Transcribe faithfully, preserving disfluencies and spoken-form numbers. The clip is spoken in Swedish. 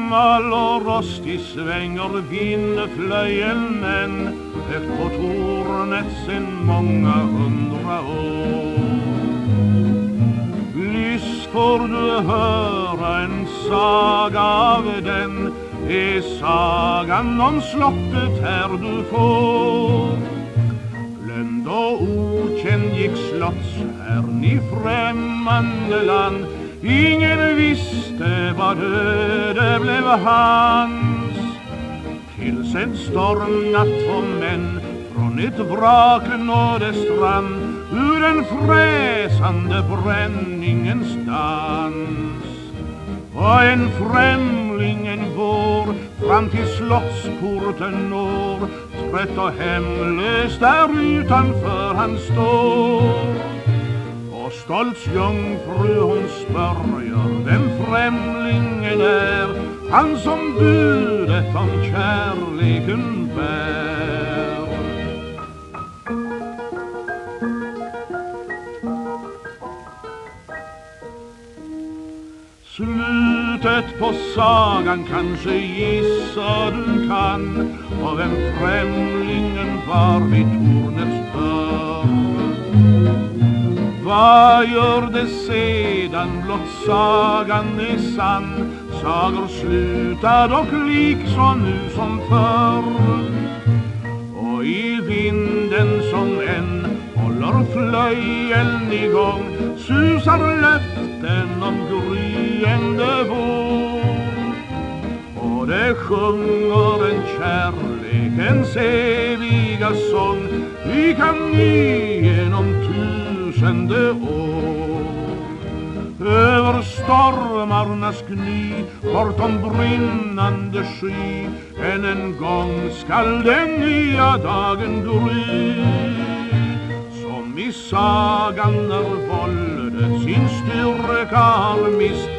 gammal och rostig svänger vindflöjeln högt på tornet sen många hundra år. Lyss får du höra en saga av den, är sagan om slottet här du får. Glömd och okänd gick slottsherrn i främmande land, ingen visste vad öde blev hans. Tills en stormnatt två män från ett vrak nådde strand, ur den fräsande bränningens dans. Och en främling en vår fram till slottsporten når, trött och hemlös där utanför han står. Och stolts jungfru hon spörjer vem främlingen är, han som budet om kärleken bär. Slutet på sagan kanske gissa du kan, och vem främlingen var vid tornets dörr. Vad gör det sedan blott sagan är sann? Sagor slutar dock lik så nu som förr. Och i vinden som än håller flöjeln igång susar löften om gryende vår. Och det sjunger en kärlekens eviga sång, vi kan ny genom tusende år. Över stormarnas gny, bortom brinnande sky, än en gång skall den nya dagen gry. Som i sagan när våldet sin styrka har mist,